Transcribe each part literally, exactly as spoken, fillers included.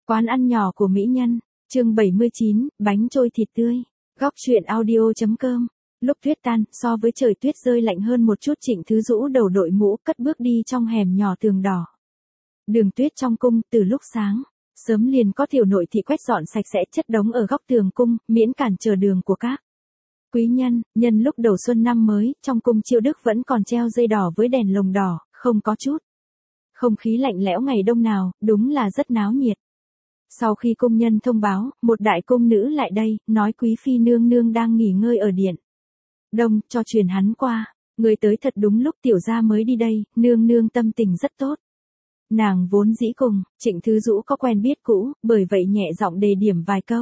Quán ăn nhỏ của mỹ nhân, chương bảy mươi chín, bánh trôi thịt tươi. Góc truyện audio chấm com. Lúc tuyết tan, so với trời tuyết rơi lạnh hơn một chút, Trịnh Thứ Dũ đầu đội mũ, cất bước đi trong hẻm nhỏ tường đỏ. Đường tuyết trong cung, từ lúc sáng sớm liền có tiểu nội thị quét dọn sạch sẽ chất đống ở góc tường cung, miễn cản trở đường của các quý nhân. Nhân lúc đầu xuân năm mới, trong cung Chiêu Đức vẫn còn treo dây đỏ với đèn lồng đỏ, không có chút không khí lạnh lẽo ngày đông nào, đúng là rất náo nhiệt. Sau khi cung nhân thông báo, một đại cung nữ lại đây, nói quý phi nương nương đang nghỉ ngơi ở điện đông, cho truyền hắn qua. Người tới thật đúng lúc, tiểu gia mới đi đây, nương nương tâm tình rất tốt. Nàng vốn dĩ cùng Trịnh Thứ Dũ có quen biết cũ, bởi vậy nhẹ giọng đề điểm vài câu.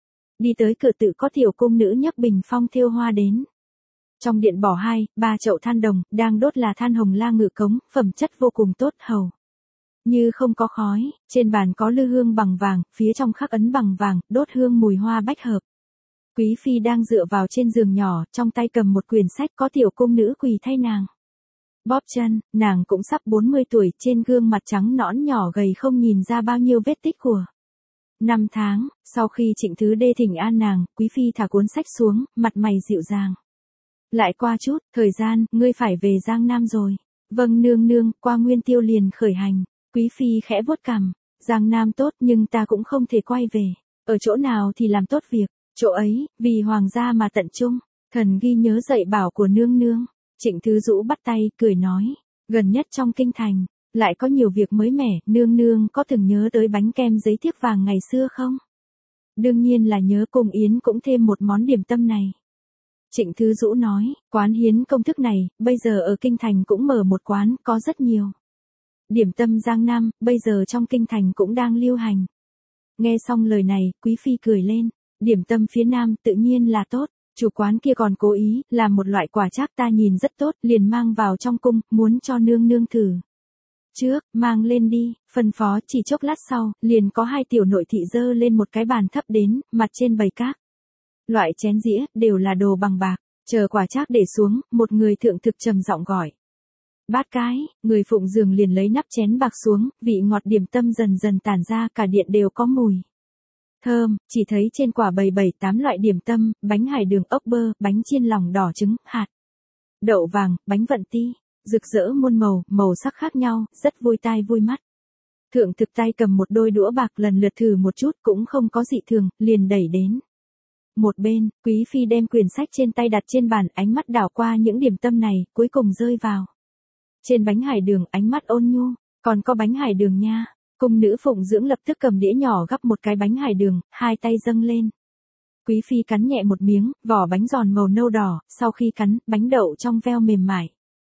Đi tới cửa tự có tiểu cung nữ nhấc bình phong thêu hoa đến. Trong điện bỏ hai, ba chậu than đồng, đang đốt là than hồng la ngự cống, phẩm chất vô cùng tốt, hầu như không có khói. Trên bàn có lư hương bằng vàng, phía trong khắc ấn bằng vàng, đốt hương mùi hoa bách hợp. Quý phi đang dựa vào trên giường nhỏ, trong tay cầm một quyển sách, có tiểu cung nữ quỳ thay nàng bóp chân. Nàng cũng sắp bốn mươi tuổi, trên gương mặt trắng nõn nhỏ gầy không nhìn ra bao nhiêu vết tích của năm tháng. Sau khi Trịnh Thứ Đê thỉnh an nàng, quý phi thả cuốn sách xuống, mặt mày dịu dàng. Lại qua chút thời gian, ngươi phải về Giang Nam rồi. Vâng nương nương, qua Nguyên Tiêu liền khởi hành. Quý phi khẽ vuốt cằm. Giang Nam tốt, nhưng ta cũng không thể quay về. Ở chỗ nào thì làm tốt việc chỗ ấy, vì hoàng gia mà tận trung. Thần ghi nhớ dạy bảo của nương nương. Trịnh Thứ Dũ bắt tay, cười nói. Gần nhất trong kinh thành, lại có nhiều việc mới mẻ, nương nương có từng nhớ tới bánh kem giấy thiếp vàng ngày xưa không? Đương nhiên là nhớ, cùng yến cũng thêm một món điểm tâm này. Trịnh Thứ Dũ nói, quán hiến công thức này, bây giờ ở kinh thành cũng mở một quán, có rất nhiều điểm tâm Giang Nam, bây giờ trong kinh thành cũng đang lưu hành. Nghe xong lời này, quý phi cười lên. Điểm tâm phía Nam tự nhiên là tốt. Chủ quán kia còn cố ý làm một loại quả trác ta nhìn rất tốt, liền mang vào trong cung, muốn cho nương nương thử. Trước, mang lên đi, phân phó. Chỉ chốc lát sau, liền có hai tiểu nội thị dơ lên một cái bàn thấp đến, mặt trên bày các loại chén dĩa, đều là đồ bằng bạc. Chờ quả trác để xuống, một người thượng thực trầm giọng gọi. Bát cái, người phụng giường liền lấy nắp chén bạc xuống, vị ngọt điểm tâm dần dần tản ra, cả điện đều có mùi thơm. Chỉ thấy trên quả bày bảy tám loại điểm tâm, bánh hải đường, ốc bơ, bánh chiên lòng đỏ trứng, hạt đậu vàng, bánh vận ti, rực rỡ muôn màu, màu sắc khác nhau, rất vui tai vui mắt. Thượng thực tay cầm một đôi đũa bạc, lần lượt thử một chút, cũng không có dị thường, liền đẩy đến một bên. Quý phi đem quyển sách trên tay đặt trên bàn, ánh mắt đảo qua những điểm tâm này, cuối cùng rơi vào trên bánh hải đường, ánh mắt ôn nhu. Còn có bánh hải đường nha. Cung nữ phụng dưỡng lập tức cầm đĩa nhỏ gắp một cái bánh hải đường, hai tay dâng lên. Quý phi cắn nhẹ một miếng, vỏ bánh giòn màu nâu đỏ, sau khi cắn, bánh đậu trong veo mềm mại.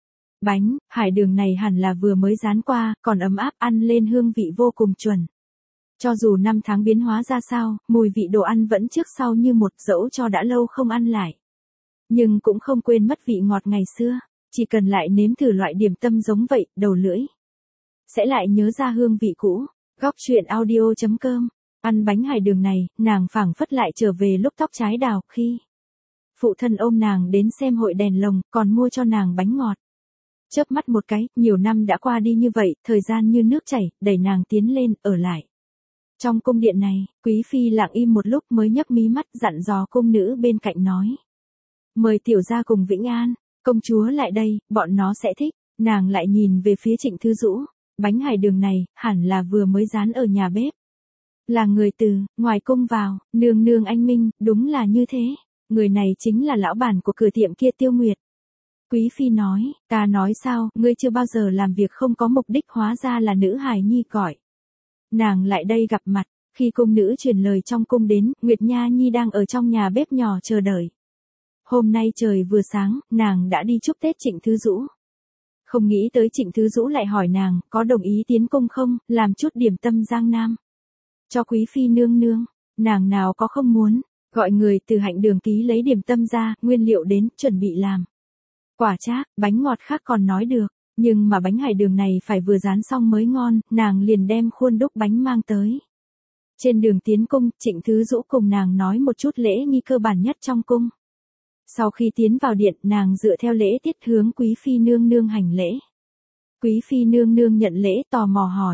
Bánh hải đường này hẳn là vừa mới rán qua, còn ấm áp, ăn lên hương vị vô cùng chuẩn. Cho dù năm tháng biến hóa ra sao, mùi vị đồ ăn vẫn trước sau như một, dẫu cho đã lâu không ăn lại, nhưng cũng không quên mất vị ngọt ngày xưa. Chỉ cần lại nếm thử loại điểm tâm giống vậy, đầu lưỡi sẽ lại nhớ ra hương vị cũ. Góc truyện audio chấm com. Ăn bánh hải đường này, nàng phảng phất lại trở về lúc tóc trái đào, khi phụ thân ôm nàng đến xem hội đèn lồng, còn mua cho nàng bánh ngọt. Chớp mắt một cái, nhiều năm đã qua đi như vậy, thời gian như nước chảy, đẩy nàng tiến lên, ở lại trong cung điện này. Quý phi lặng im một lúc mới nhấc mí mắt, dặn dò cung nữ bên cạnh nói. Mời tiểu gia cùng Vĩnh An công chúa lại đây, bọn nó sẽ thích. Nàng lại nhìn về phía Trịnh Thứ Dũ. Bánh hải đường này, hẳn là vừa mới rán ở nhà bếp. Là người từ ngoài cung vào. Nương nương anh minh, đúng là như thế. Người này chính là lão bản của cửa tiệm kia, Tiêu Nguyệt. Quý phi nói, ta nói sao, ngươi chưa bao giờ làm việc không có mục đích, hóa ra là nữ hài nhi gọi nàng lại đây gặp mặt. Khi cung nữ truyền lời trong cung đến, Nguyệt Nha Nhi đang ở trong nhà bếp nhỏ chờ đợi. Hôm nay trời vừa sáng, nàng đã đi chúc Tết Trịnh Thứ Dũ. Không nghĩ tới Trịnh Thứ Dũ lại hỏi nàng, có đồng ý tiến cung không, làm chút điểm tâm Giang Nam cho quý phi nương nương. Nàng nào có không muốn, gọi người từ hạnh đường ký lấy điểm tâm ra, nguyên liệu đến, chuẩn bị làm quả trác, bánh ngọt khác còn nói được, nhưng mà bánh hải đường này phải vừa rán xong mới ngon. Nàng liền đem khuôn đúc bánh mang tới. Trên đường tiến cung, Trịnh Thứ Dũ cùng nàng nói một chút lễ nghi cơ bản nhất trong cung. Sau khi tiến vào điện, nàng dựa theo lễ tiết hướng quý phi nương nương hành lễ. Quý phi nương nương nhận lễ, tò mò hỏi,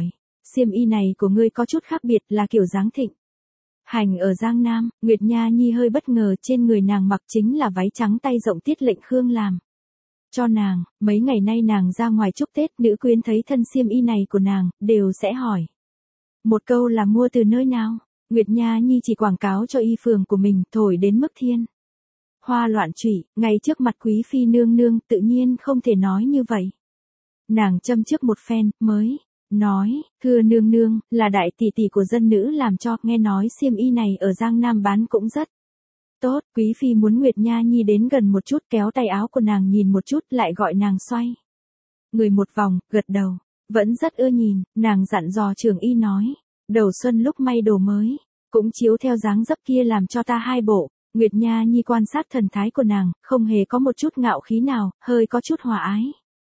xiêm y này của ngươi có chút khác biệt, là kiểu dáng thịnh hành ở Giang Nam. Nguyệt Nha Nhi hơi bất ngờ, trên người nàng mặc chính là váy trắng tay rộng Tiết Lệnh Khương làm cho nàng. Mấy ngày nay nàng ra ngoài chúc Tết, nữ quyến thấy thân xiêm y này của nàng, đều sẽ hỏi một câu là mua từ nơi nào. Nguyệt Nha Nhi chỉ quảng cáo cho y phường của mình, thổi đến mức thiên hoa loạn trụy, ngay trước mặt quý phi nương nương, tự nhiên không thể nói như vậy. Nàng châm trước một phen, mới nói, thưa nương nương, là đại tỷ tỷ của dân nữ làm cho, nghe nói xiêm y này ở Giang Nam bán cũng rất tốt. Quý phi muốn Nguyệt Nha Nhi đến gần một chút, kéo tay áo của nàng nhìn một chút, lại gọi nàng xoay người một vòng, gật đầu, vẫn rất ưa nhìn. Nàng dặn dò trưởng y nói, đầu xuân lúc may đồ mới, cũng chiếu theo dáng dấp kia làm cho ta hai bộ. Nguyệt Nha Nhi quan sát thần thái của nàng, không hề có một chút ngạo khí nào, hơi có chút hòa ái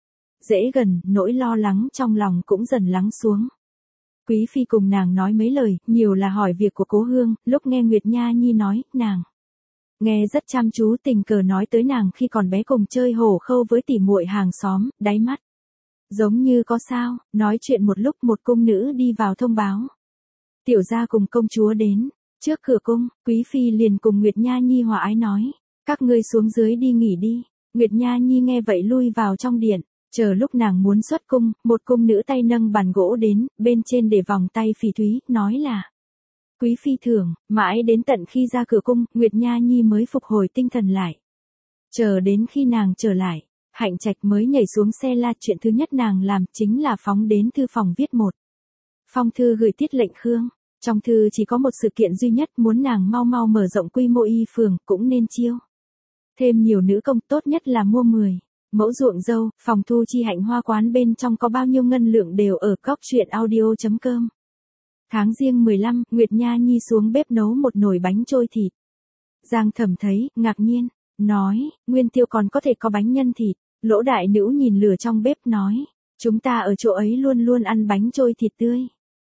dễ gần, nỗi lo lắng trong lòng cũng dần lắng xuống. Quý phi cùng nàng nói mấy lời, nhiều là hỏi việc của cố hương. Lúc nghe Nguyệt Nha Nhi nói, nàng nghe rất chăm chú, tình cờ nói tới nàng khi còn bé cùng chơi hổ khâu với tỉ muội hàng xóm, đáy mắt giống như có sao. Nói chuyện một lúc, một cung nữ đi vào thông báo tiểu gia cùng công chúa đến. Trước cửa cung, quý phi liền cùng Nguyệt Nha Nhi hòa ái nói, các ngươi xuống dưới đi nghỉ đi. Nguyệt Nha Nhi nghe vậy lui vào trong điện. Chờ lúc nàng muốn xuất cung, một cung nữ tay nâng bàn gỗ đến, bên trên để vòng tay phỉ thúy, nói là quý phi thưởng. Mãi đến tận khi ra cửa cung, Nguyệt Nha Nhi mới phục hồi tinh thần lại. Chờ đến khi nàng trở lại, Hạnh Trạch mới nhảy xuống xe la. Chuyện thứ nhất nàng làm chính là phóng đến thư phòng viết một phong thư gửi Tiết Lệnh Khương. Trong thư chỉ có một sự kiện duy nhất, muốn nàng mau mau mở rộng quy mô y phường, cũng nên chiêu thêm nhiều nữ công, tốt nhất là mua mười mẫu ruộng dâu. Phòng thu chi Hạnh Hoa quán bên trong có bao nhiêu ngân lượng đều ở góc truyện audio chấm com. Tháng Giêng mười lăm, Nguyệt Nha Nhi xuống bếp nấu một nồi bánh trôi thịt. Giang Thẩm thấy, ngạc nhiên, nói, Nguyên Tiêu còn có thể có bánh nhân thịt. Lỗ đại nữ nhìn lửa trong bếp nói, chúng ta ở chỗ ấy luôn luôn ăn bánh trôi thịt tươi.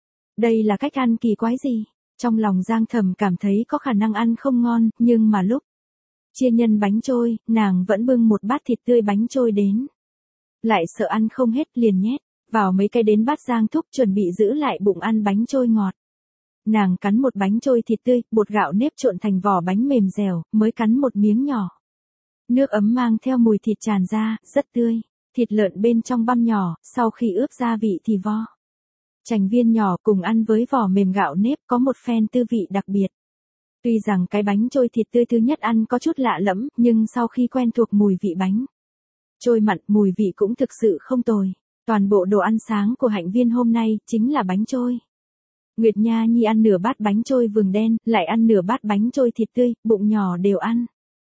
Đây là cách ăn kỳ quái gì? Trong lòng Giang Thẩm cảm thấy có khả năng ăn không ngon, nhưng mà lúc chia nhân bánh trôi, nàng vẫn bưng một bát thịt tươi bánh trôi đến. Lại sợ ăn không hết, liền nhét vào mấy cái đến bát Giang Thúc, chuẩn bị giữ lại bụng ăn bánh trôi ngọt. Nàng cắn một bánh trôi thịt tươi, bột gạo nếp trộn thành vỏ bánh mềm dẻo, mới cắn một miếng nhỏ. Nước ấm mang theo mùi thịt tràn ra, rất tươi. Thịt lợn bên trong băm nhỏ, sau khi ướp gia vị thì vo chành viên nhỏ, cùng ăn với vỏ mềm gạo nếp, có một phen tư vị đặc biệt. Tuy rằng cái bánh trôi thịt tươi thứ nhất ăn có chút lạ lẫm, nhưng sau khi quen thuộc mùi vị bánh trôi mặn, mùi vị cũng thực sự không tồi. Toàn bộ đồ ăn sáng của Hạnh Viên hôm nay chính là bánh trôi. Nguyệt Nha Nhi ăn nửa bát bánh trôi vừng đen, lại ăn nửa bát bánh trôi thịt tươi, bụng nhỏ đều ăn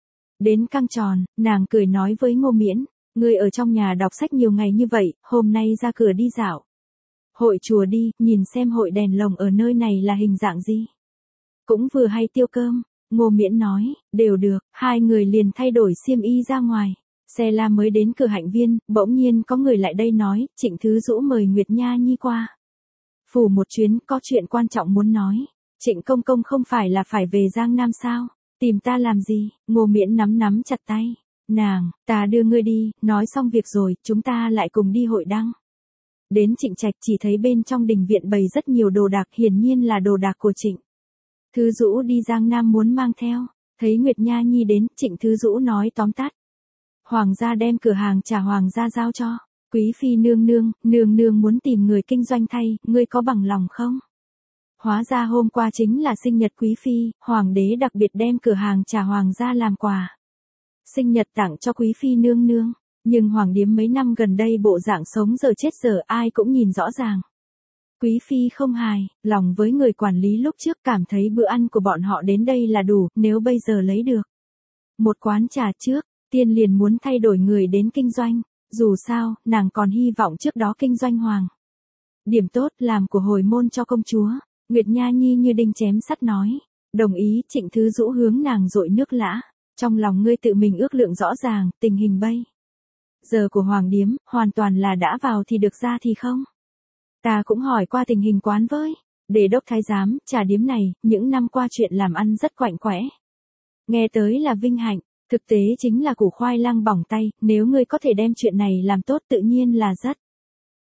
đến căng tròn. Nàng cười nói với Ngô Miễn, ngươi ở trong nhà đọc sách nhiều ngày như vậy, hôm nay ra cửa đi dạo hội chùa đi, nhìn xem hội đèn lồng ở nơi này là hình dạng gì. Cũng vừa hay tiêu cơm. Ngô Miễn nói, đều được. Hai người liền thay đổi xiêm y ra ngoài. Xe la mới đến cửa Hạnh Viên, bỗng nhiên có người lại đây nói, Trịnh Thứ Dũ mời Nguyệt Nha Nhi qua phủ một chuyến, có chuyện quan trọng muốn nói. Trịnh công công không phải là phải về Giang Nam sao? Tìm ta làm gì? Ngô Miễn nắm nắm chặt tay nàng, ta đưa ngươi đi. Nói xong việc rồi, chúng ta lại cùng đi hội đăng. Đến Trịnh Trạch, chỉ thấy bên trong đình viện bày rất nhiều đồ đạc, hiển nhiên là đồ đạc của Trịnh Thứ Dũ đi Giang Nam muốn mang theo. Thấy Nguyệt Nha Nhi đến, Trịnh Thứ Dũ nói tóm tắt, hoàng gia đem cửa hàng trà hoàng gia giao cho quý phi nương nương, nương nương muốn tìm người kinh doanh thay, ngươi có bằng lòng không? Hóa ra hôm qua chính là sinh nhật quý phi, hoàng đế đặc biệt đem cửa hàng trà hoàng gia làm quà sinh nhật tặng cho quý phi nương nương. Nhưng hoàng điếm mấy năm gần đây bộ dạng sống giờ chết giờ, ai cũng nhìn rõ ràng. Quý phi không hài lòng với người quản lý lúc trước, cảm thấy bữa ăn của bọn họ đến đây là đủ, nếu bây giờ lấy được một quán trà trước tiên liền muốn thay đổi người đến kinh doanh. Dù sao, nàng còn hy vọng trước đó kinh doanh hoàng điểm tốt, làm của hồi môn cho công chúa. Nguyệt Nha Nhi như đinh chém sắt nói, đồng ý. Trịnh Thứ Dũ hướng nàng dội nước lã, trong lòng ngươi tự mình ước lượng rõ ràng, tình hình bây giờ của hoàng điếm, hoàn toàn là đã vào thì được, ra thì không. Ta cũng hỏi qua tình hình quán với Đề đốc thái giám, trà điếm này, những năm qua chuyện làm ăn rất quạnh quẽ. Nghe tới là vinh hạnh, thực tế chính là củ khoai lang bỏng tay, nếu ngươi có thể đem chuyện này làm tốt tự nhiên là rất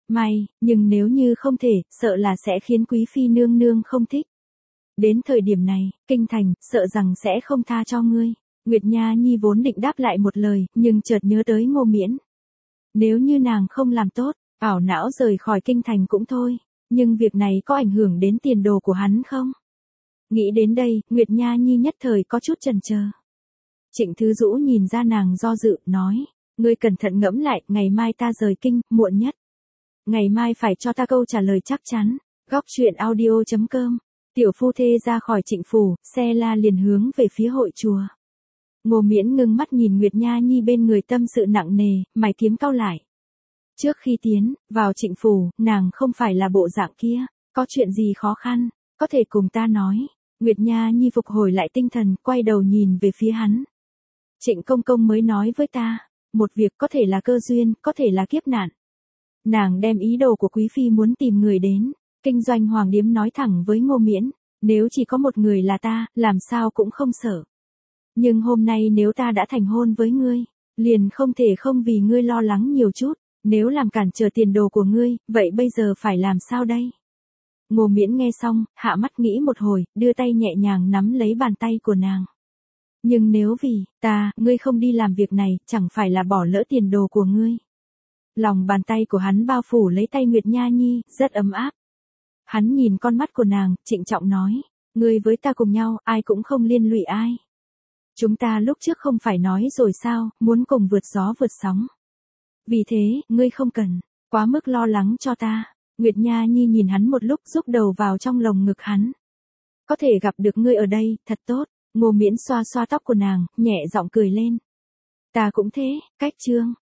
May, nhưng nếu như không thể, sợ là sẽ khiến quý phi nương nương không thích. Đến thời điểm này, kinh thành, sợ rằng sẽ không tha cho ngươi. Nguyệt Nha Nhi vốn định đáp lại một lời, nhưng chợt nhớ tới Ngô Miễn. Nếu như nàng không làm tốt, ảo não rời khỏi kinh thành cũng thôi, nhưng việc này có ảnh hưởng đến tiền đồ của hắn không? Nghĩ đến đây, Nguyệt Nha Nhi nhất thời có chút chần chờ. Trịnh Thứ Dũ nhìn ra nàng do dự, nói, ngươi cẩn thận ngẫm lại, ngày mai ta rời kinh, muộn nhất. Ngày mai phải cho ta câu trả lời chắc chắn. Góc truyện audio chấm com. Tiểu phu thê ra khỏi Trịnh phủ, xe la liền hướng về phía hội chùa. Ngô Miễn ngưng mắt nhìn Nguyệt Nha Nhi bên người tâm sự nặng nề, mày kiếm cau lại. Trước khi tiến vào Trịnh phủ, nàng không phải là bộ dạng kia, có chuyện gì khó khăn, có thể cùng ta nói. Nguyệt Nha Nhi phục hồi lại tinh thần, quay đầu nhìn về phía hắn. Trịnh công công mới nói với ta, một việc có thể là cơ duyên, có thể là kiếp nạn. Nàng đem ý đồ của quý phi muốn tìm người đến, kinh doanh hoàng điếm nói thẳng với Ngô Miễn, nếu chỉ có một người là ta, làm sao cũng không sợ. Nhưng hôm nay nếu ta đã thành hôn với ngươi, liền không thể không vì ngươi lo lắng nhiều chút, nếu làm cản trở tiền đồ của ngươi, vậy bây giờ phải làm sao đây? Ngô Miễn nghe xong, hạ mắt nghĩ một hồi, đưa tay nhẹ nhàng nắm lấy bàn tay của nàng. Nhưng nếu vì ta, ngươi không đi làm việc này, chẳng phải là bỏ lỡ tiền đồ của ngươi. Lòng bàn tay của hắn bao phủ lấy tay Nguyệt Nha Nhi, rất ấm áp. Hắn nhìn con mắt của nàng, trịnh trọng nói, ngươi với ta cùng nhau, ai cũng không liên lụy ai. Chúng ta lúc trước không phải nói rồi sao, muốn cùng vượt gió vượt sóng. Vì thế, ngươi không cần quá mức lo lắng cho ta. Nguyệt Nha Nhi nhìn hắn một lúc, rúc đầu vào trong lồng ngực hắn. Có thể gặp được ngươi ở đây, thật tốt. Ngô Miễn xoa xoa tóc của nàng, nhẹ giọng cười lên. Ta cũng thế, cách chương.